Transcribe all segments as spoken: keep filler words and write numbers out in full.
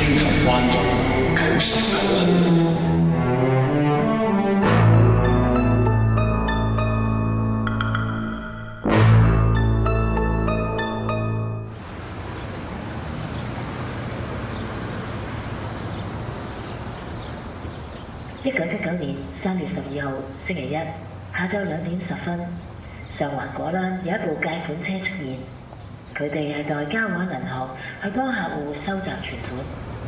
青銅灣道九十九號。 一九七九年三月十二號星期一下晝兩點十分，上環果欄有一部借款車出現，佢哋係代交華銀行去幫客戶收集存款。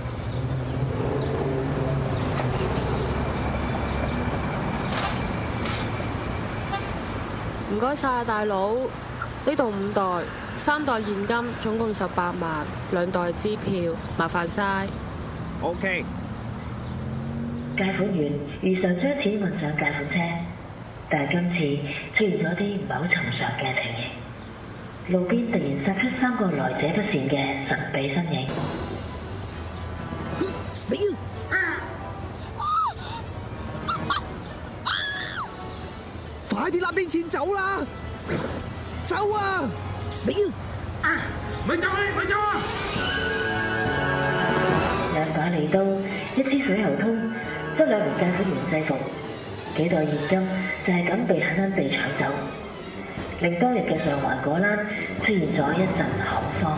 唔該晒啊，大佬，呢度五袋，三袋現金，總共十八萬，兩袋支票，麻煩晒。 OK。 借款員如常將錢運上借款車，但係今次出現咗啲唔係好尋常嘅情形。路邊突然殺出三個來者不善嘅神秘身影。 死啊！快啲攬啲錢走啦！走啊！死啊！咪走啊！咪走啊！ 兩把利刀，一支水喉通。將兩名借款員制服，幾袋現金就係咁被狠狠地搶走，令當日嘅上環果欄出現咗一陣恐慌。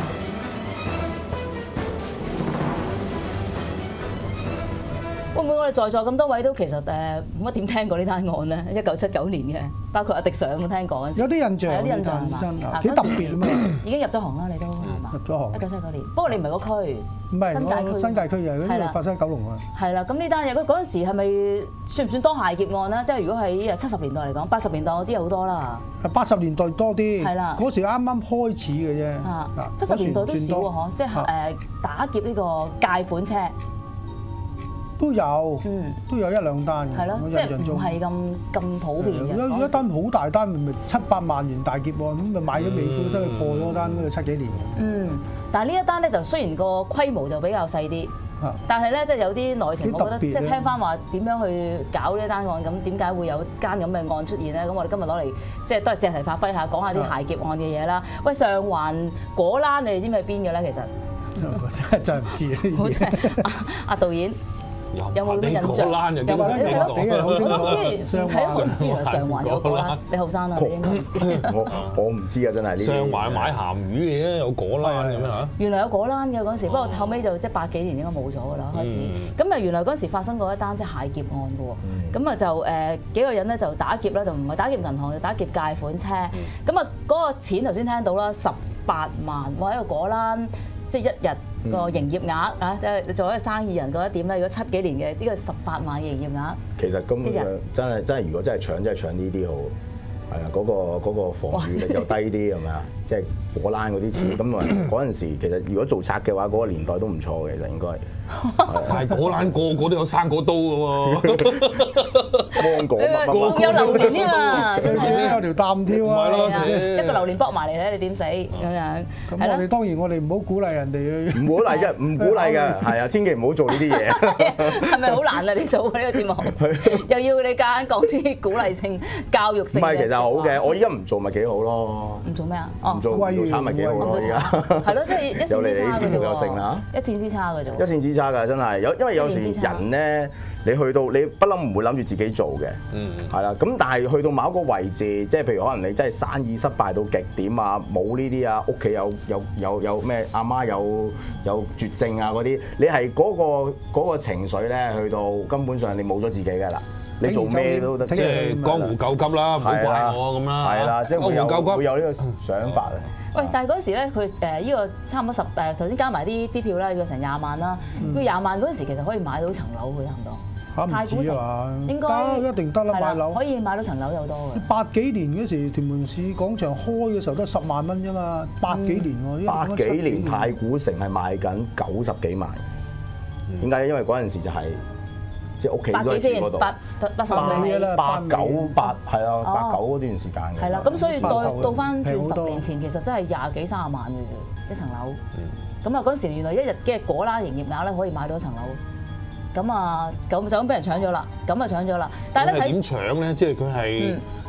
會唔會我哋在座咁多位都其實誒冇乜點聽過呢單案咧？一九七九年嘅，包括阿迪上有冇聽過？ 有啲印象， 有啲印象係嘛？ 幾特別啊嘛！ 已經入咗行啦，你都係嘛？ 入咗行。 一九七九年，不過你唔係個區， 唔係新界區。 新界區就係嗰啲發生喺九龍啊。 係啦，咁呢單嘢嗰嗰陣時係咪算唔算多械劫案咧？即係如果喺七十年代嚟講，八十年代我知有好多啦。 八十年代多啲。係啦。 嗰時啱啱開始嘅啫。 啊，七十年代都少喎，嗬！即係誒打劫呢個借款車。 都有，嗯，都有一兩單嘅，我印象中唔係咁咁普遍嘅。 有有一單好大單，咪七百萬元大劫案，咁咪買咗美孚，所以破咗單嗰個七幾年。 嗯，但係呢一單咧就雖然個規模就比較細啲，但係咧即係有啲內情，我覺得即係聽翻話點樣去搞呢一單案，咁點解會有間咁嘅案出現咧？咁我哋今日攞嚟即係都係借題發揮下，講下啲械劫案嘅嘢啦。喂，上環果欄你哋知唔知喺邊嘅咧？其實我真係真係唔知呢啲嘢。 阿導演。有冇咁嘅印象？ 有冇咧？ 有冇咧？ 我都知，睇都唔知原來上環有果欄。你後生啊，你應該唔知。 我我唔知啊，真係呢啲。 上環買鹹魚嘅啫，有果欄咁樣嚇。 原來有果欄嘅嗰陣時，不過後尾就即係八幾年應該冇咗㗎啦，開始。咁啊，原來嗰陣時發生過一單即係械劫案嘅喎。咁啊就誒幾個人咧就打劫啦，就唔係打劫銀行，就打劫借款車。咁啊嗰個錢頭先聽到啦，十八萬，哇！一個果欄。即係一日個營業額啊！即係做一個生意人覺得點咧？如果七幾年嘅呢個十八萬營業額， 其實根本上真係真係，如果真係搶，真係搶呢啲好。係啊，嗰個嗰個防禦力又低啲係咪啊？即係果欄嗰啲錢咁啊！嗰陣時其實如果做賊嘅話，嗰個年代都唔錯嘅，其實應該。 但係果欄個個都有生果刀嘅喎， 芒果仲有榴蓮添啊！ 最少有條擔挑啊！ 一個榴蓮卜埋嚟睇你點死咁樣。 咁我哋當然我哋唔好鼓勵人哋去。 唔鼓勵啫，唔鼓勵嘅，係啊，千祈唔好做呢啲嘢。 係咪好難啊？你做呢個節目，又要你夾硬講啲鼓勵性、教育性嘅。 唔係，其實好嘅，我依家唔做咪幾好咯。 唔做咩啊？ 唔做唔做產咪幾好咯，而家。 係咯，即係一線之差嘅啫又成啦， 一線之差嘅啫。 一線之差㗎，真係有，因為有時人咧，你去到你不嬲唔會諗住自己做嘅，係啦。咁但係去到某一個位置，即係譬如可能你真係生意失敗到極點啊，冇呢啲啊，屋企有有有有咩阿媽有有絕症啊嗰啲，你係嗰個嗰個情緒咧，去到根本上你冇咗自己㗎啦。你做咩都得， 即係江湖救急啦，唔好怪我咁啦。 係啦，即係會有會有呢個想法啊。 喂，但係嗰時咧，佢誒呢個差唔多十誒頭先加埋啲支票啦，要成廿萬啦。佢廿萬嗰陣時其實可以買到層樓嘅差唔多。 太古城應該得一定得啦，買樓可以買到層樓有多嘅。 八幾年嗰時屯門市廣場開嘅時候都十萬蚊啫嘛，八幾年喎。 八幾年太古城係賣緊九十幾萬，點解？因為嗰陣時就係。即係屋企都喺嗰度， 八八十幾啦， 八九八係啊，八九嗰段時間嘅。 係啦，咁所以到到翻轉十年前，其實真係廿幾三十萬嘅啫，一層樓。咁啊嗰陣時原來一日嘅果欄營業額咧可以買到一層樓。咁啊咁就咁俾人搶咗啦，咁啊搶咗啦。但係咧點搶咧？即係佢係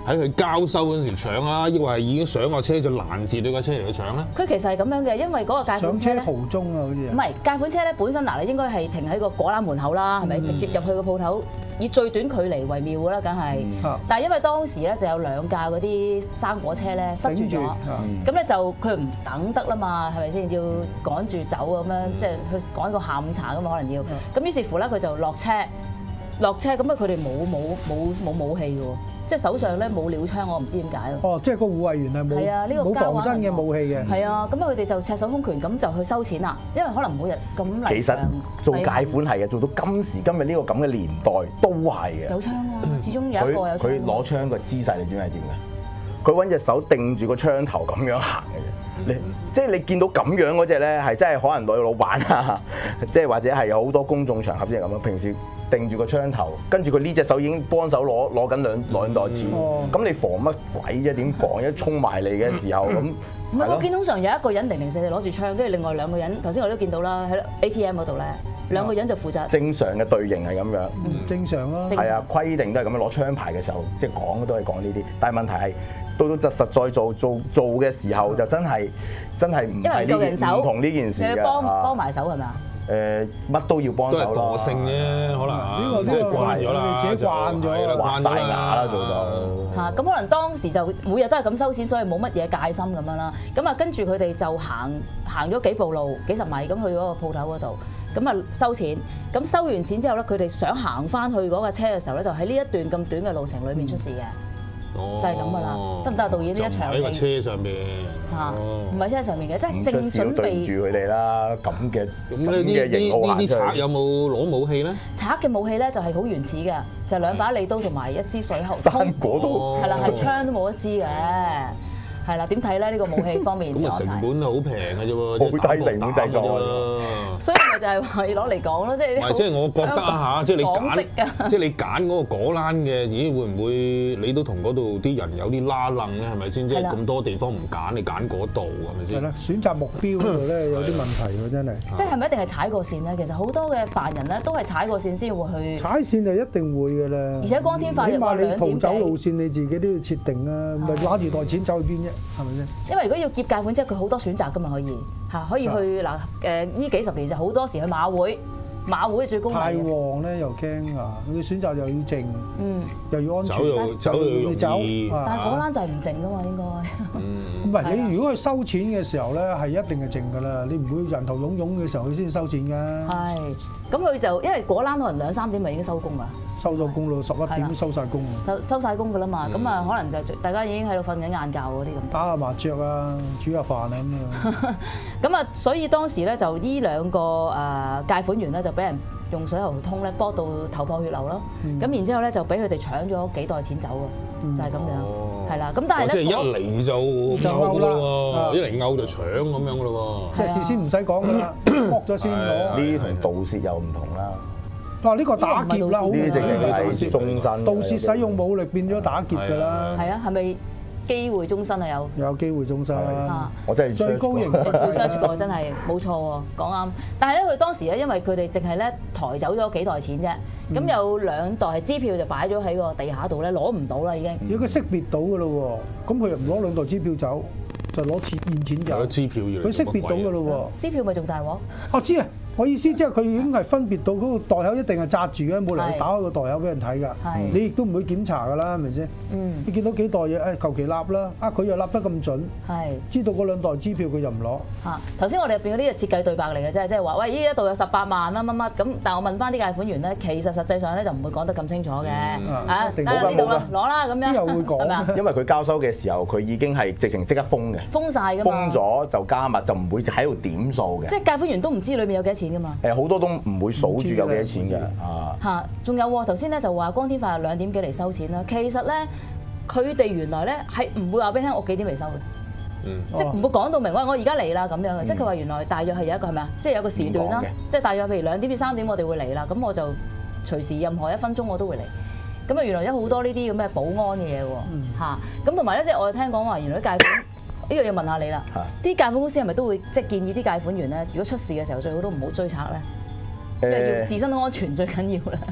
喺佢交收嗰陣時搶啊，抑或係已經上個車就攔截到架車嚟去搶咧？ 佢其實係咁樣嘅，因為嗰個介款車上車途中啊，好似唔係介款車咧，本身嗱你應該係停喺個果欄門口啦，係咪？直接入去個鋪頭，以最短距離為妙㗎啦，梗係。但係因為當時咧就有兩架嗰啲生果車咧塞住咗，咁咧就佢唔等得啦嘛，係咪先？要趕住走咁樣，即係去趕個下午茶㗎嘛，可能要。咁於是乎咧，佢就落車，落車咁啊！佢哋冇冇冇冇武器㗎喎，即係手上咧冇鳥槍，我唔知點解喎。哦， 即係個護衛員係冇冇防身嘅武器嘅。係啊，咁啊佢哋就赤手空拳咁就去收錢啦，因為可能每日咁嚟。 其實做解款係嘅，做到今時今日呢個咁嘅年代都係嘅。 有槍喎，始終有一個有槍。 佢攞槍個姿勢你知唔知係點嘅？佢揾隻手定住個槍頭咁樣行嘅啫。你即係你見到咁樣嗰隻咧，係真係可能女老闆啊，即係或者係有好多公眾場合先係咁樣。平時定住個槍頭，跟住佢呢隻手已經幫手攞攞緊兩兩袋錢。咁、哦、你防乜鬼啫？點防？一衝埋嚟嘅時候咁。 唔係，我見通常有一個人零零四四攞住槍，跟住另外兩個人，頭先我都見到啦，喺 A T M 嗰度咧，兩個人就負責。正常嘅隊形係咁樣。 嗯，正常咯。 係啊，規定都係咁樣攞槍牌嘅時候，即係講都係講呢啲。但係問題係到到實實在做做做嘅時候，就真係真係唔係呢件唔同呢件事嘅。 幫幫埋手係咪啊？ 誒乜都要幫手咯， 都係惰性啫，可能呢個即係慣咗啦，自己慣咗， 滑晒牙啦做到。 嚇，咁可能當時就每日都係咁收錢，所以冇乜嘢戒心咁樣啦。咁啊，跟住佢哋就行行咗幾步路，幾十米咁去嗰個鋪頭嗰度，咁啊收錢。咁收完錢之後咧，佢哋想行翻去嗰架車嘅時候咧，就喺呢一段咁短嘅路程裏面出事嘅。就係咁噶啦，得唔得啊？導演呢一場戲喺個車上邊嚇，唔係車上面嘅，即係正準備住佢哋啦。咁嘅咁嘅型號行出嚟。呢啲賊有冇攞武器咧？ 賊嘅武器咧就係好原始嘅，就係兩把利刀同埋一支水喉。 生果刀係啦，係槍都冇一支嘅。係啦，點睇咧？呢個武器方面咁啊，成本好平嘅啫喎， 好低成本製作。 所以咪就係話要攞嚟講咯，即係。 唔係，即係我覺得嚇，即係你揀，即係你揀嗰個果欄嘅，咦？會唔會你都同嗰度啲人有啲拉楞咧？係咪先？即係咁多地方唔揀，你揀嗰度係咪先？ 係啦，選擇目標嗰度咧有啲問題喎，真係。 即係係咪一定係踩過線咧？其實好多嘅犯人咧都係踩過線先會去。 踩線就一定會㗎啦。 而且光天化日話兩點幾。起碼你逃走路線你自己都要設定啊，唔係攞住袋錢走去邊啫？係咪先？ 因為如果要劫戒款，即係佢好多選擇㗎嘛，可以嚇，可以去嗱誒呢幾十年就好多時去馬會，馬會最高。 太旺咧又驚啊！佢選擇又要靜，嗯，又要安全， 走又走又要走。 但係果欄就係唔靜㗎嘛，應該。 唔係你如果去收錢嘅時候咧，係一定係靜㗎啦，你唔會人頭湧湧嘅時候佢先收錢㗎。 係，咁佢就因為果欄可能兩三點咪已經收工啦。 收咗工咯，十一點收晒工。 收收曬工㗎啦嘛，咁啊、嗯、可能就大家已經喺度瞓緊晏覺嗰啲咁。打下麻雀啊，煮下飯啊咁樣。 咁啊，所以當時咧就呢兩個誒戒款員咧就俾人用水喉通咧剝到頭破血流咯。咁、嗯、然之後咧就俾佢哋搶咗幾袋錢走咯，嗯、就係咁樣，係啦、哦。咁但係咧， 即係一嚟就就勾啦喎，一嚟勾就搶咁樣㗎咯喎。 即係事先唔使講㗎啦，剝咗先攞。 呢啲同盜竊又唔同啦。 哇！呢個打劫啦，好呢啲直情係終身。 盜竊使用武力變咗打劫㗎啦。 係啊，係咪機會終身啊？有有機會終身。 我真係最高刑罰。 你 search 過真係冇錯喎，講啱。但係咧，佢當時咧，因為佢哋淨係咧抬走咗幾袋錢啫，咁有兩袋係支票就擺咗喺個地下度咧，攞唔到啦已經。 如果佢識別到㗎咯喎，咁佢又唔攞兩袋支票走，就攞錢現錢走。 攞支票要。 佢識別到㗎咯喎。 支票咪仲大鑊？ 我知啊。我意思即係佢已經係分別到嗰個袋口一定係紮住嘅，冇理由打開個袋口俾人睇㗎。你亦都唔會檢查㗎啦，係咪先？嗯。你見到幾袋嘢，誒求其立啦，啊佢又立得咁準，係知道嗰兩袋支票佢又唔攞。嚇！頭先我哋入邊嗰啲係設計對白嚟嘅啫，即係話喂，呢一度有十八萬乜乜乜咁，但係我問翻啲戒款員咧，其實實際上咧就唔會講得咁清楚嘅。啊，得呢度啦，攞啦咁樣。邊有會講？係咪啊？因為佢交收嘅時候，佢已經係直情即刻封嘅。封曬㗎嘛。封咗就加密，就唔會喺度點數嘅。即係戒款員都唔知裏面有幾多錢㗎嘛。誒好多都唔會數住有幾多錢嘅啊！嚇，仲有喎，頭先咧就話光天化日兩點幾嚟收錢啦。其實咧，佢哋原來咧係唔會話俾你聽我幾點嚟收嘅，嗯、即係唔會講到明我我而家嚟啦咁樣嘅。嗯、即係佢話原來大約係有一個係咪啊？即係有個時段啦，即係大約譬如兩點至三點我哋會嚟啦，咁我就隨時任何一分鐘我都會嚟。咁啊原來有好多呢啲咁嘅保安嘅嘢喎嚇。咁同埋咧即係我聽講話原來戒款呢個要問下你啦，啲戒款公司係咪都會即係建議啲戒款員咧，如果出事嘅時候最好都唔好追賊咧，因為要自身安全最緊要啦。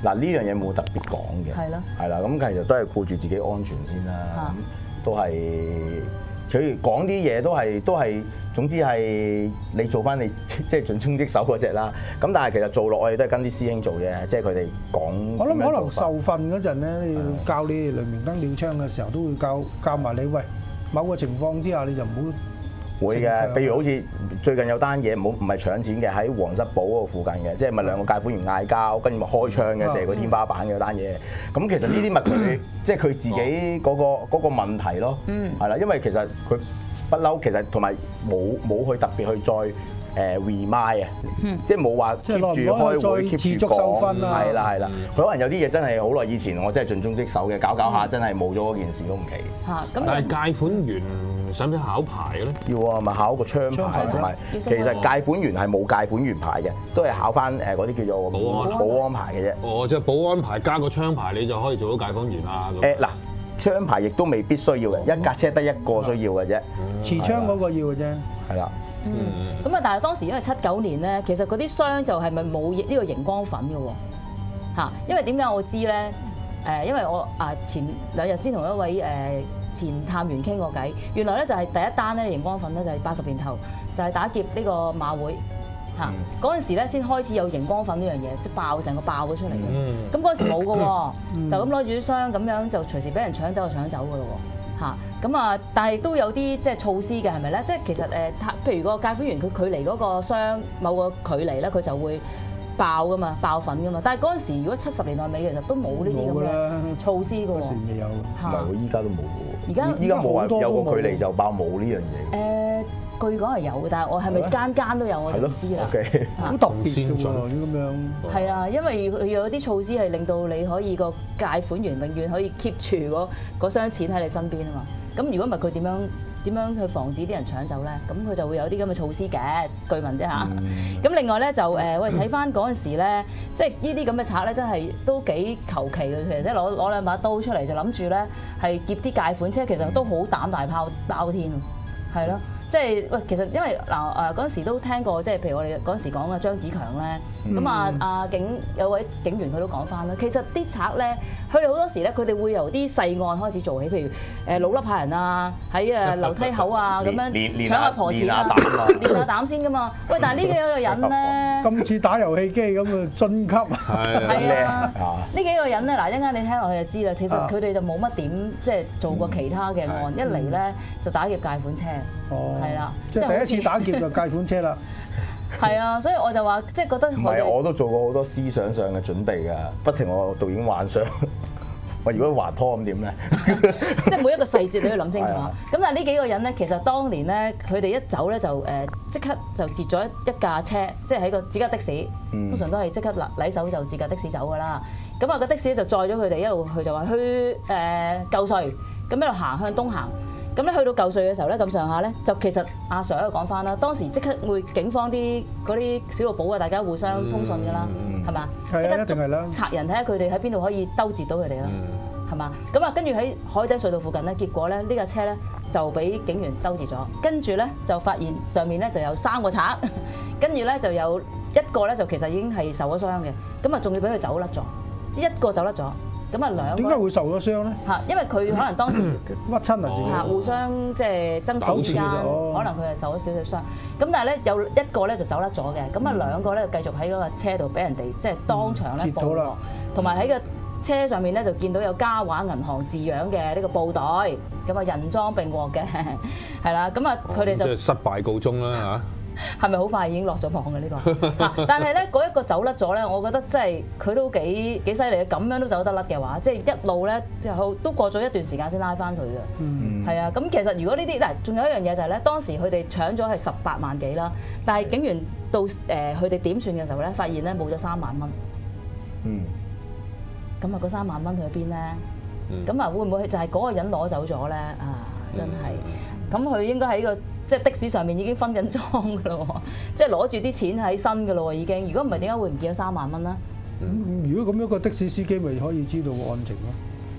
嗱呢樣嘢冇特別講嘅， 係咯， 係啦，咁其實都係顧住自己安全先啦，都係佢講啲嘢都係都係，總之係你做翻你即係盡忠職守嗰隻啦。咁但係其實做落我哋都係跟啲師兄做嘅，即係佢哋講。 我諗可能受訓嗰陣咧，你教你雷明燈鳥槍嘅時候，都會教教埋你，喂，某個情況之下你就唔好。 會嘅，譬如好似最近有單嘢，唔好唔係搶錢嘅，喺皇室堡嗰個附近嘅，即係咪兩個戒款員嗌交，跟住咪開槍嘅，射個天花板嘅單嘢。咁其實呢啲咪佢即係佢自己嗰個嗰個問題咯，係啦，因為其實佢不嬲，其實同埋冇冇去特別去再誒 remind 啊，即係冇話 keep 住開會 keep 住講，係啦係啦，佢可能有啲嘢真係好耐以前我真係盡忠職守嘅，搞搞下真係冇咗嗰件事都唔奇。 嚇，咁但係戒款員使唔使考牌嘅咧？ 要啊，咪考個槍牌同埋，其實戒款員係冇戒款員牌嘅，都係考翻誒嗰啲叫做保安保安牌嘅啫。 哦，即係保安牌加個槍牌，你就可以做到戒款員啦。 誒嗱，槍牌亦都未必需要嘅，一架車得一個需要嘅啫。 持槍嗰個要嘅啫。 係啦。 嗯。咁啊，但係當時因為七九年咧，其實嗰啲箱就係咪冇呢個熒光粉嘅喎？嚇，因為點解我知咧？誒，因為我啊前兩日先同一位誒前探員傾過偈，原來咧就係第一單咧熒光粉咧就係八十年頭，就係打劫呢個馬會嚇，嗰陣時咧先開始有熒光粉呢樣嘢，即係爆成個爆咗出嚟嘅。咁嗰陣時冇嘅喎，就咁攞住啲箱咁樣就隨時俾人搶走就搶走嘅咯喎嚇。咁啊，但係都有啲即係措施嘅係咪咧？即係其實誒，譬如個戒款員佢距離嗰個箱某個距離咧，佢就會爆噶嘛，爆粉噶嘛，但係嗰陣時如果七十年代尾其實都冇呢啲咁嘅措施嘅喎。 嗰時未有， 唔係喎，依家都冇嘅喎。 而家依家冇話有個距離就爆冇呢樣嘢。 誒，據講係有，但係我係咪間間都有我就唔知啦。 好特別嘅喎，咁樣。 係啊，因為佢有啲措施係令到你可以個戒款員永遠可以 keep 住嗰嗰箱錢喺你身邊啊嘛。咁如果唔係佢點樣？點樣去防止啲人搶走咧？咁佢就會有啲咁嘅措施嘅，據聞啫嚇。咁、嗯、另外咧就誒，喂睇翻嗰陣時咧，即係呢啲咁嘅賊咧，真係都幾求其嘅。其實即係攞攞兩把刀出嚟就諗住咧係劫啲戒款車，其實都好膽大炮包天喎，係咯。即係喂，其實因為嗱誒嗰陣時都聽過，即係譬如我哋嗰陣時講嘅張子強咧，咁、嗯、啊啊警有位警員佢都講翻啦。其實啲賊咧，佢哋好多時咧，佢哋會由啲細案開始做起，譬如誒老笠客人啊，喺誒樓梯口啊咁樣搶阿婆錢啊，練下膽先噶嘛。喂，但係呢幾個人咧， 今次打遊戲機咁啊晉級係啊，呢幾個人咧嗱，一陣間你聽落去就知啦。其實佢哋就冇乜點即係做過其他嘅案，一嚟咧就打劫戒款車。係啦， 即係第一次打劫就戒款車啦。 係啊，所以我就話，即係覺得唔係，我都做過好多思想上嘅準備㗎，不停我導演幻想。喂，如果滑拖咁點咧？ 即係每一個細節都要諗清楚。咁但係呢幾個人咧，其實當年咧，佢哋一走咧就誒即刻就截咗一架車，即係喺個自家的士，通常都係即刻嗱禮手就自駕的士走㗎啦。咁啊個的士就載咗佢哋一路去就話去誒舊隧，咁一路行向東行。咁咧去到舊隧嘅時候咧，咁上下咧就其實阿 Sir 喺度講翻啦，當時即刻會警方啲嗰啲小綠簿啊，大家互相通訊㗎啦，係嘛？ 係啊，一定係啦。 賊人睇下佢哋喺邊度可以兜截到佢哋啦，係嘛？咁啊，跟住喺海底隧道附近咧，結果咧呢架車咧就俾警員兜截咗，跟住咧就發現上面咧就有三個賊，跟住咧就有一個咧就其實已經係受咗傷嘅，咁啊仲要俾佢走甩咗，即一個走甩咗。咁啊兩個點解會受咗傷咧？ 嚇，因為佢可能當時屈親啊自己嚇，互相即係爭吵之間，可能佢係受咗少少傷。咁但係咧有一個咧就走甩咗嘅，咁啊兩個咧就繼續喺嗰個車度俾人哋即係當場咧報獲，同埋喺個車上面咧就見到有嘉華銀行字樣嘅呢個布袋，咁啊人贓並獲嘅，係啦。咁啊佢哋就即係失敗告終啦嚇。 係咪好快已經落咗網嘅呢個？但係咧嗰一個走甩咗咧，我覺得真係佢都幾幾犀利嘅，咁樣都走得甩嘅話，即係一路咧就都過咗一段時間先拉翻佢嘅。嗯，係啊。咁其實如果呢啲嗱，仲有一樣嘢就係咧，當時佢哋搶咗係十八萬幾啦，但係警員到誒佢哋點算嘅時候咧，發現咧冇咗三萬蚊。嗯。咁啊，嗰三萬蚊去咗邊咧？咁啊，會唔會就係嗰個人攞走咗咧？啊，真係。咁佢應該喺個。即係的士上面已經分緊贓㗎咯喎，即係攞住啲錢喺身㗎咯喎已經。如果唔係點解會唔見咗三萬蚊咧？ 如果咁樣個的士司機咪可以知道個案情咯？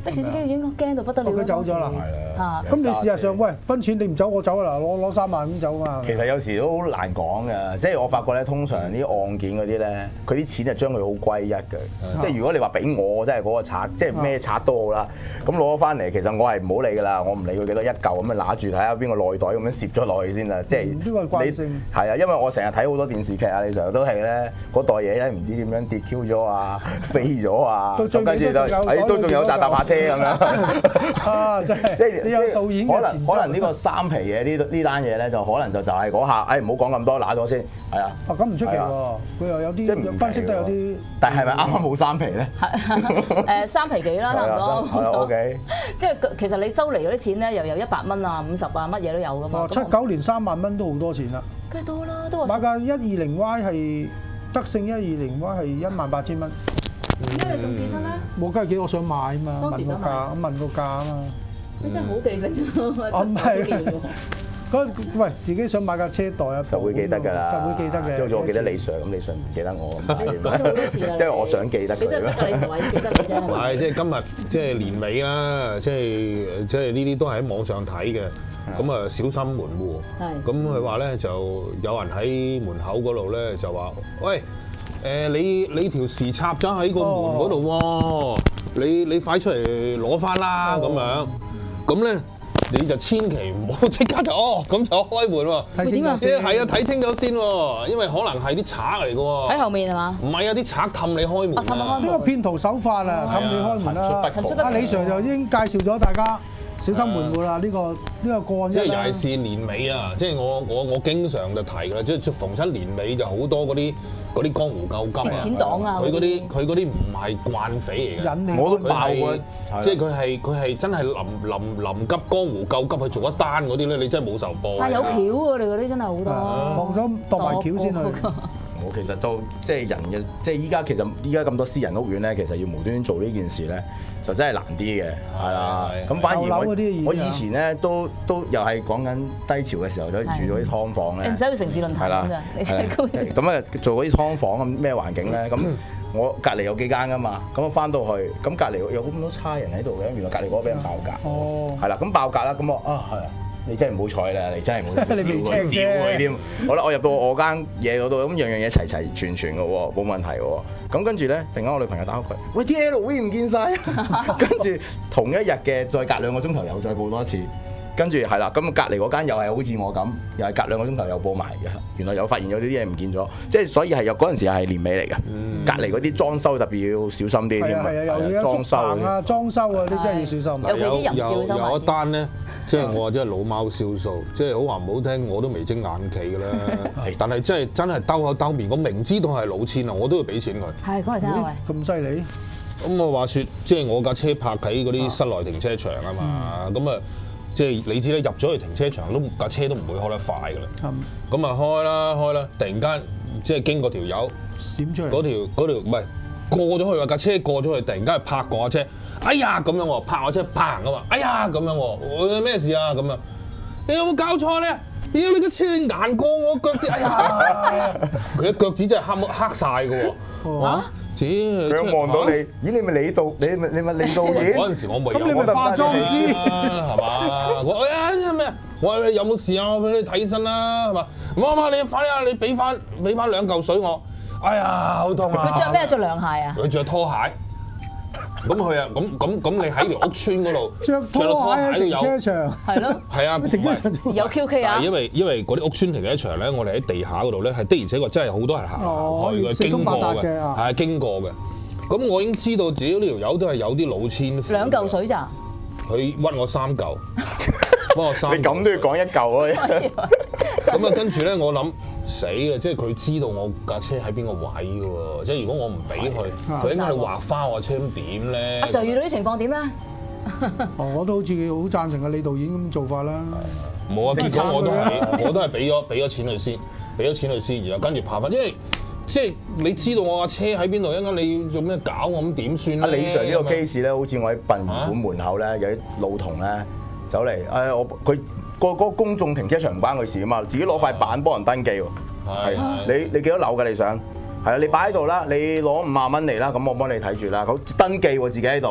的士司機已經驚到不得了。 佢走咗啦， 嚇。 咁你事實上，喂，分錢你唔走我走啦，攞攞三萬咁走啊嘛。 其實有時都好難講嘅，即係我發覺咧，通常啲案件嗰啲咧，佢啲錢係將佢好歸一嘅。即係如果你話俾我，即係嗰個賊，即係咩賊都好啦，咁攞咗翻嚟，其實我係唔好理㗎啦，我唔理佢幾多一嚿咁樣揦住睇下邊個內袋咁樣攝咗落去先啦。即係呢個係慣性。 係啊，因為我成日睇好多電視劇啊，你成日都係咧嗰袋嘢咧，唔知點樣跌 Q 咗啊，飛咗啊，咁跟住就誒都仲有搭搭下車咁樣。啊，真係即係你有導演嘅前可能可能呢個三皮嘅呢呢單嘢咧，就可能就就係嗰下，誒唔好講咁多，揦咗先，係啊。啊，咁唔出奇喎，佢又有啲即係分析得有啲。但係咪啱啱冇三皮咧？ 誒三皮幾啦，差唔多。 O K。 即係其實你收嚟嗰啲錢咧，又有一百蚊啊、五十啊，乜嘢都有噶嘛。 七九年三萬蚊都好多錢啦。 梗係多啦，都話。 買架一二零 Y 係德勝一二零 Y 係一萬八千蚊。 點解你咁記得咧？ 冇梗係記得我想買啊嘛，問個價，問個價啊嘛。 你真係好記性啊！ 唔係。嗰喂自己想買架車袋啊， 實會記得㗎啦， 實會記得嘅。 即係我記得李 Sir 咁，李 Sir 唔記得我咁。即係我想記得佢。 記得李 Sir 記得你啫。 唔係，即係今日即係年尾啦，即係即係呢啲都係喺網上睇嘅。咁啊，小心門戶。係。咁佢話咧，就有人喺門口嗰度咧，就話：喂，誒你你條匙插咗喺個門嗰度喎，你你快出嚟攞翻啦咁樣。咁咧。你就千祈唔好即刻就哦咁就開門喎，睇清楚先係啊，睇清楚先喎，因為可能係啲賊嚟嘅喎。喺後面係嘛？唔係啊，啲賊氹你開門。 氹你開門。 呢個騙徒手法啊，氹你開門啦。阿李 Sir 就已經介紹咗大家小心門戶啦，呢個呢個個案。 即係尤其是年尾啊，即係我我我經常就提㗎啦，即係逢親年尾就好多嗰啲。嗰啲江湖救急啊！ 錢黨啊！ 佢嗰啲佢嗰啲唔係慣匪嚟嘅， 我都爆過。 即係佢係佢係真係臨臨臨急江湖救急去做一單嗰啲咧，你真係冇仇報。 但係有橋喎，你嗰啲真係好多。 當咗當埋橋先去。 我其實都即係人嘅，即係依家其實依家咁多私人屋苑咧，其實要無端端做呢件事咧，就真係難啲嘅，係啦。咁反而我我以前咧都都又係講緊低潮嘅時候，就住咗啲劏房咧。 你唔使去城市論壇㗎，你真係高。 咁啊，做嗰啲劏房咁咩環境咧？咁我隔離有幾間㗎嘛，咁我翻到去，咁隔離有咁多差人喺度嘅，原來隔離嗰個俾人爆格。哦。係啦，咁爆格啦，咁我啊係啊。你真係唔好彩啦！你真係唔好笑佢笑佢添。好啦，我入到我間嘢嗰度，咁樣樣嘢齊齊全全嘅喎，冇問題喎。咁跟住咧，突然間我女朋友打開佢，喂 D L V 唔見晒。跟住同一日嘅再隔兩個鐘頭又再報多一次。跟住係啦，咁隔離嗰間又係好似我咁，又係隔兩個鐘頭又報埋嘅。原來有發現有啲啲嘢唔見咗，即係所以係有嗰陣時係年尾嚟嘅。隔離嗰啲裝修特別要小心啲添啊！ 係啊，有裝修啊，裝修啊，你真係要小心。 有有有有一單咧，即係我話真係老貓燒數，即係好話唔好聽，我都眉精眼企㗎啦。但係真係真係兜口兜面，我明知道係老千啊，我都要俾錢佢。 係，講嚟聽下喂。 咁犀利？ 咁我話説，即係我架車泊喺嗰啲室內停車場啊嘛，咁啊。即係你知咧，入咗去停車場都架車都唔會開得快㗎啦。咁啊開啦開啦，突然間即係經過條友閃出嚟， 嗰條嗰條唔係過咗去啊！架車過咗去，突然間係拍過架車，哎呀咁樣喎，拍我車砰啊嘛，哎呀咁樣喎，咩事啊咁啊？你有冇搞錯咧？屌你架車硬過我腳趾，哎呀！佢嘅腳趾真係黑黑曬㗎喎。啊！ 佢望到你，咦？你咪李導，你咪你咪李導演。 嗰陣時我未有。 咁你咪化妝師係嘛？我哎咩？我話你有冇事啊？我俾你睇醫生啦，係嘛？唔好嘛，你快啲啊！你俾翻俾翻兩嚿水我。哎呀，好痛啊！ 佢着咩？着涼鞋啊？ 佢着拖鞋。咁佢啊，咁咁咁，你喺條屋村嗰度着拖鞋喺停車場， 係咯， 係啊， 停車場有 Q K 啊。 因為因為嗰啲屋村停車場咧，我哋喺地下嗰度咧，係的而且確真係好多人行行去嘅，經過嘅，係經過嘅。咁我已經知道自己呢條友都係有啲老千。 兩嚿水咋？ 佢屈我三嚿，幫我三。 你咁都要講一嚿啊？ 咁啊，跟住咧，我諗。死啦！即係佢知道我架車喺邊個位嘅喎，即係如果我唔俾佢，佢應該畫花我車咁點咧？ 阿 Sir 遇到啲情況點咧？ 哦，我都好似好贊成阿李導演咁做法啦。 冇啊，結果我都係我都係俾咗俾咗錢佢先，俾咗錢佢先，然後跟住爬翻，因為即係你知道我架車喺邊度，一陣間你做咩搞我咁點算咧？ 阿李 Sir 呢個 case 咧，好似我喺殯儀館門口咧，有啲老童咧走嚟，誒我佢。個嗰個公眾停車場唔關佢事啊嘛，自己攞塊板幫人登記喎。係，你你幾多樓㗎？你想係啊？你擺喺度啦，你攞五萬蚊嚟啦，咁我幫你睇住啦。佢登記喎，自己喺度。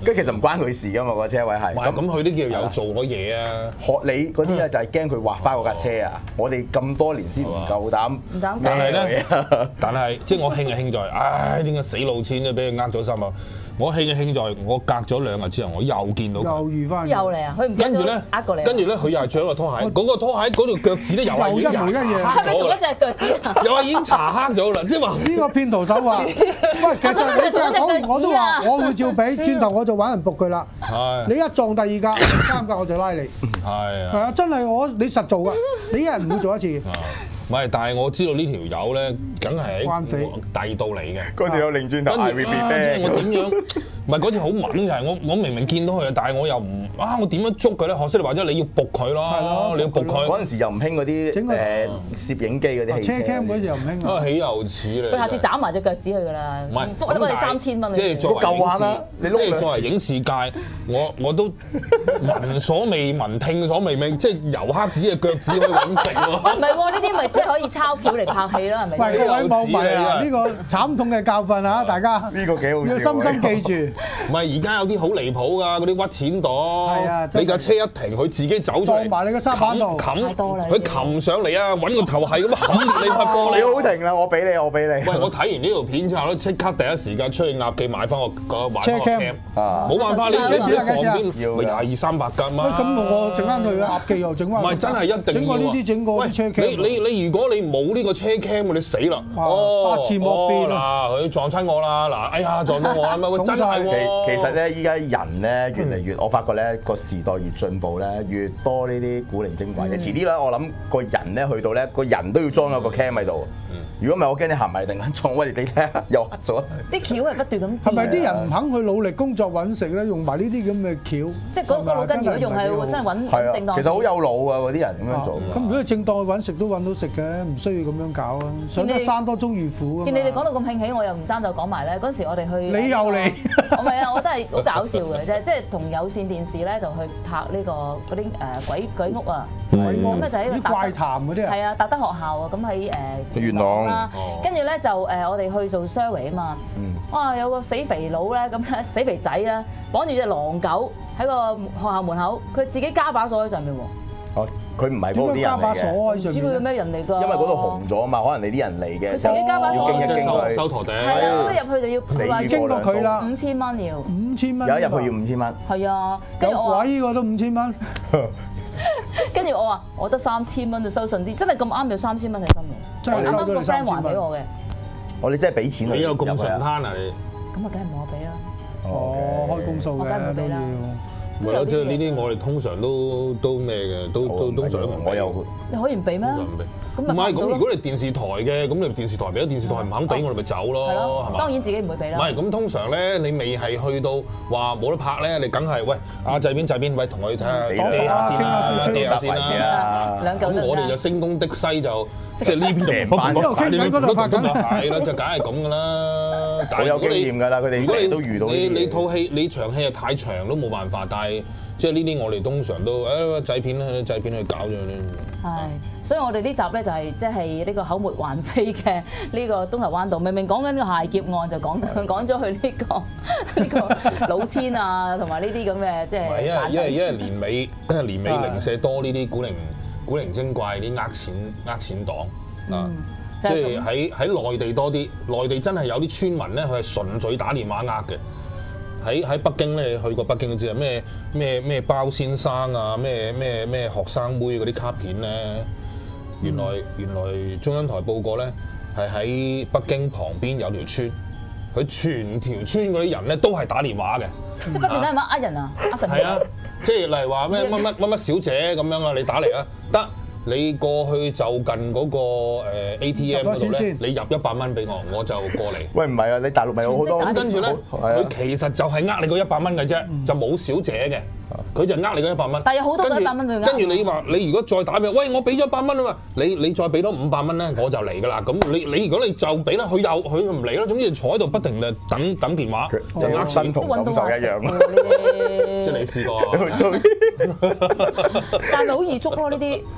跟住其實唔關佢事噶嘛，個車位係。 咁咁佢都叫有做過嘢啊。 學你嗰啲咧就係驚佢劃花嗰架車啊！我哋咁多年先唔夠膽。 唔敢。 但係咧，但係即係我興就興在，唉點解死老千都俾佢呃咗心啊！我興就興在，我隔咗兩日之後，我又見到佢。 又遇翻。 又嚟啊！佢唔跟住咧，呃過你。 跟住咧，佢又係着咗個拖鞋，嗰個拖鞋嗰條腳趾咧又係已經一模一樣。 係咪同一隻腳趾啊？ 又係已經搽黑咗啦，即係話呢個騙徒手法。喂，其實你真係講，我都話我會照俾，轉頭我就揾人仆佢啦。係。你一撞第二架、第三架我就拉你。係啊。係啊，真係我你實做㗎，你一人唔會做一次。 唔係，但係我知道呢條友咧，梗係喺第度嚟嘅。 嗰條友擰轉頭嗌 repeat back。 即係我點樣？唔係嗰次好猛就係我，我明明見到佢，但係我又唔啊！我點樣捉佢咧？學識你話齋，你要仆佢咯。係咯，你要仆佢。 嗰陣時又唔興嗰啲誒攝影機嗰啲。 車 cam 嗰時又唔興啊！起又似你。 佢下次斬埋隻腳趾去㗎啦。唔係，覆得我哋三千蚊。 即係作為夠玩啦！ 你即係作為影視界，我我都聞所未聞、聽所未聞，即係由黑子嘅腳趾可以揾食喎。 唔係喎，呢啲咪即係可以抄橋嚟拍戲啦，係咪？ 喂，各位網民啊，呢個慘痛嘅教訓啊，大家呢個幾好， 要深深記住。 唔係而家有啲好離譜㗎，嗰啲屈錢黨。係啊，你架車一停，佢自己走出嚟， 撞埋你個沙板度， 太多啦。 佢擒上嚟啊，揾個頭係咁冚住你塊玻璃。 你好停啦，我俾你，我俾你。 喂，我睇完呢條片之後咧，即刻第一時間出去鴨記買翻個個買翻個 cam。啊，冇辦法，你你自己房邊咪廿二三百㗎嘛。 咁我整翻去鴨記又整翻。 唔係真係一定要。 整過呢啲，整過啲車 cam。 你你你如果你冇呢個車 cam，你死啦！ 哦，八字莫變啊！嗱，佢撞親我啦！嗱，哎呀，撞到我啦！乜真係喎。 其實咧，依家人咧越嚟越，我發覺咧個時代越進步咧，越多呢啲古靈精怪嘅。遲啲咧，我諗個人咧去到咧，個人都要裝咗個 cam 喺度。如果唔係，我驚你行埋突然間撞，喂你睇下又黑咗。 啲橋係不斷咁。 係咪啲人唔肯去努力工作揾食咧？用埋呢啲咁嘅橋。 即係嗰個腦筋如果用係真係揾正當。 其實好有腦啊！嗰啲人咁樣做。 咁如果係正當去揾食都揾到食嘅，唔需要咁樣搞啊！上得山多終遇虎啊！ 見你哋講到咁興起，我又唔爭就講埋咧。嗰時我哋去。 你又嚟？ 我唔係啊！我真係好搞笑嘅啫，即係同有線電視咧就去拍呢個嗰啲誒鬼鬼屋啊。 鬼屋。 咁咧就喺啲怪談嗰啲啊。 係啊，達德學校啊，咁喺誒元朗啦。 跟住咧就誒我哋去做 survey 啊嘛。哇！有個死肥佬咧，咁死肥仔咧，綁住隻狼狗喺個學校門口，佢自己加把鎖喺上面喎。 哦，佢唔係嗰啲人加把鎖喺上面。 唔知佢咩人嚟㗎？ 因為嗰度紅咗啊嘛，可能你啲人嚟嘅。 佢自己加把鎖。 即係收收陀地。 係啊，咁你入去就要死經過佢啦， 五千蚊要。 五千蚊。 有一入去要五千蚊。 係啊，跟住我話呢個都五千蚊。 跟住我話我得三千蚊就收順啲，真係咁啱有三千蚊喺身喎。 真係啱啱個 friend 還俾我嘅。 我哋真係俾錢你有咁順攤啊你？ 咁啊，梗係冇我俾啦。 哦，開公數嘅。 我梗係冇俾啦。 唔係咯，即係呢啲我哋通常都都咩嘅，都都都想我有。 你可以唔俾咩？ 唔係，咁如果你電視台嘅，咁你電視台俾咗電視台唔肯俾我哋咪走咯，係嘛？ 當然自己唔會俾啦。 唔係，咁通常咧，你未係去到話冇得拍咧，你梗係喂阿製片製片，喂同佢睇下地下先啦，地下先啦。 兩嚿咁我哋就升東的西就即係呢邊就唔拍，嗰邊嗰度拍緊啦，係啦，就梗係咁噶啦。 好有經驗㗎啦，佢哋如果你都遇到你你套戲你場戲又太長都冇辦法，但係即係呢啲我哋通常都誒製片咧製片去搞咗咧。 係，所以我哋呢集咧就係即係呢個口沫橫飛嘅呢個東頭灣道，明明講緊個械劫案就講講咗去呢個呢個老千啊，同埋呢啲咁嘅即係。 係因為因為因為年尾年尾零舍多呢啲古靈古靈精怪啲呃錢呃錢黨啊，即係喺喺內地多啲，內地真係有啲村民咧，佢係純粹打電話呃嘅。喺喺北京咧，去過北京都知啊，咩咩咩包先生啊，咩咩咩學生妹嗰啲卡片咧，原來原來中央台報過咧，係喺北京旁邊有條村，佢全條村嗰啲人咧都係打電話嘅， 即係不斷喺度呃人啊，呃神。 係啊，即係例如話咩乜乜乜乜小姐咁樣啊，你打嚟啊，得。你過去就近嗰個 A T M 嗰度咧，你入一百蚊俾我，我就過嚟。 喂，唔係啊，你大陸咪有好多咁跟住咧，佢其實就係呃你嗰一百蚊嘅啫，就冇小姐嘅，佢就呃你嗰一百蚊。 但係有好多個一百蚊俾佢呃。 跟住你話你如果再打俾我，喂我俾咗一百蚊啊嘛，你你再俾多五百蚊咧，我就嚟㗎啦。咁你你如果你就俾啦，佢又佢唔嚟咯。總之坐喺度不停誒等等電話，就呃身同感受一樣咯。即係你試過啊？ 但係咪好易捉咯呢啲？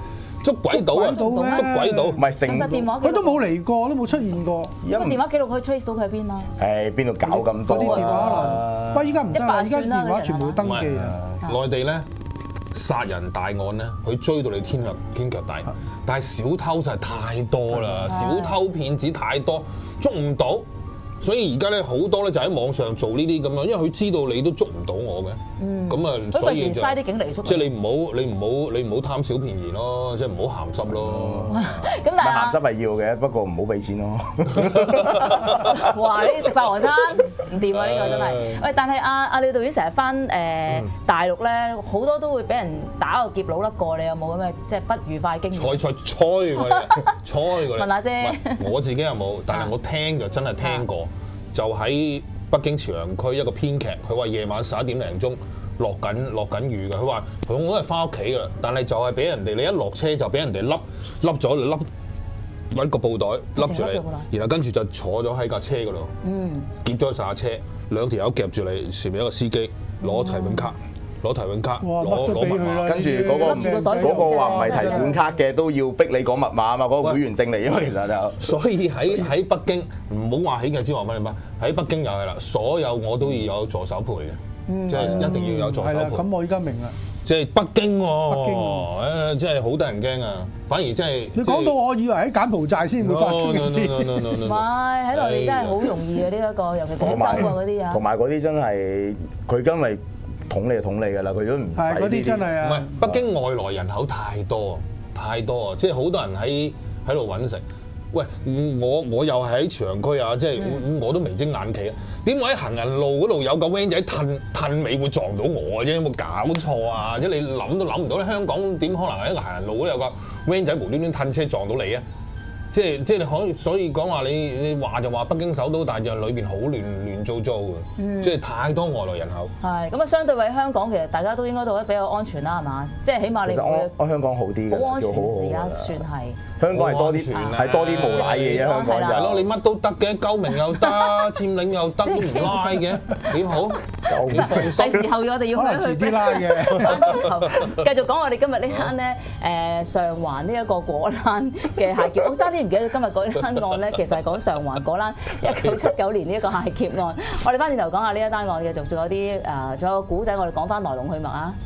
捉鬼島啊！捉鬼島唔係成電話佢都冇嚟過，都冇出現過。 因為電話記錄可以 trace 到佢喺邊嘛？ 誒邊度搞咁多嗰啲電話啦，不過依家唔得啦，依家電話全部登記啦。 內地咧殺人大案咧，佢追到你天腳天腳底，但係小偷實係太多啦，小偷騙子太多，捉唔到。所以而家咧好多咧就喺網上做呢啲咁樣，因為佢知道你都捉唔到我嘅，咁啊、嗯，所以就嘥啲警力捉。即係你唔好你唔好你唔好貪小便宜咯，即係唔好鹹濕咯。 咁但係鹹濕係要嘅，不過唔好俾錢咯。 哇！你食霸王餐唔掂啊！呢個真係。喂，但係阿阿李導演成日翻誒大陸咧，好多都會俾人打個劫佬甩過，你有冇咁嘅即係不愉快經驗？ 菜菜菜過嚟，菜過嚟。 問下啫。 我自己又冇，但係我聽就真係聽過。就喺北京朝陽區一個編劇，佢話夜晚十一點零鐘落緊落緊雨嘅，佢話佢我都係翻屋企㗎啦，但係就係俾人哋你一落車就俾人哋笠笠咗，笠揾個布袋笠住你，然後跟住就坐咗喺架車嗰度，劫咗晒架車，兩條友夾住你，前面一個司機攞提款卡。攞提款卡，攞攞密碼， 跟住嗰個嗰個話唔係提款卡嘅都要逼你講密碼啊嘛，嗰個會員證嚟啊嘛，其實就所以喺喺北京唔好話喜劇之王乜你乜，喺北京又係啦，所有我都要有助手陪嘅，即係一定要有助手陪。 咁我依家明啦， 即係北京喎， 北京喎， 誒真係好得人驚啊！反而真係你講到我以為喺柬埔寨先會發生嘅事， 唔係喺內地真係好容易嘅呢一個，尤其廣州啊嗰啲啊， 同埋嗰啲真係佢因為。統你就統你㗎啦，佢都唔係嗰啲真係啊！ 唔係北京外來人口太多太多啊，即係好多人喺喺度揾食。喂，我我又係喺朝陽區啊，即係我都眉精眼企啊。點解喺行人路嗰度有個 van 仔褪褪尾會撞到我啫？有冇搞錯啊？即係你諗都諗唔到咧，香港點可能喺一個行人路嗰度有個 van 仔無端端褪車撞到你啊？即係即係你可以，所以講話你你話就話北京首都，但係就裏邊好亂亂糟糟嘅，嗯、即係太多外來人口。係咁啊，相對喺香港其實大家都應該都比較安全啦，係嘛？即係起碼你其實我我香港好啲嘅， 好安全而家算係。 香港係多啲，係多啲無賴嘢啫。香港就係咯，你乜都得嘅，鳩名又得，佔領又得，都唔拉嘅，幾好。 第時後我哋要可能遲啲拉嘅。 繼續講我哋今日呢單咧，誒上環呢一個果欄嘅械劫，我爭啲唔記得今日嗰單案咧，其實係講上環果欄一九七九年呢一個械劫案。我哋翻轉頭講下呢一單案，繼續仲有啲誒，仲有個古仔，我哋講翻來龍去脈啊。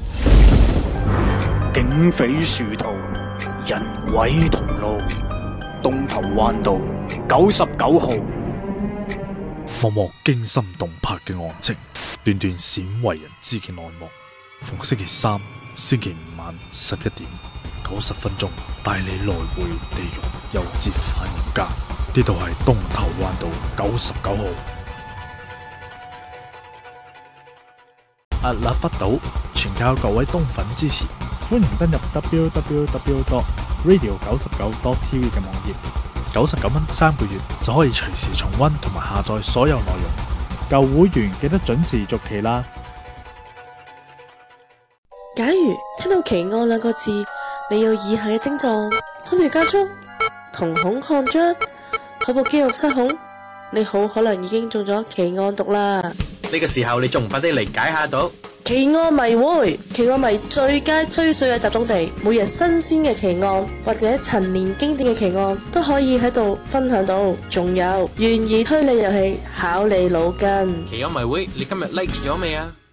警匪殊途，人鬼同路，東頭灣道九十九號，幕幕驚心動魄嘅案情，段段鮮為人知嘅內幕。逢星期三、星期五晚十一點九十分鐘，帶你來回地獄又折返人間。呢度係東頭灣道九十九號。屹立不倒，全靠各位東粉支持。歡迎登入 w w w dot radio 九十九 dot t v 嘅網頁，九十九蚊三個月就可以隨時重溫同埋下載所有內容。舊會員記得準時續期啦。 假如聽到奇案兩個字，你有以下嘅症狀：心跳加速、瞳孔擴張、口部肌肉失控，你好可能已經中咗奇案毒啦。 呢個時候你仲唔快啲嚟解下毒？ 奇案迷會，奇案迷最佳追隨嘅集中地，每日新鮮嘅奇案或者陳年經典嘅奇案都可以喺度分享到。仲有懸疑推理遊戲，考你腦筋。 奇案迷會，你今日 like 咗未啊？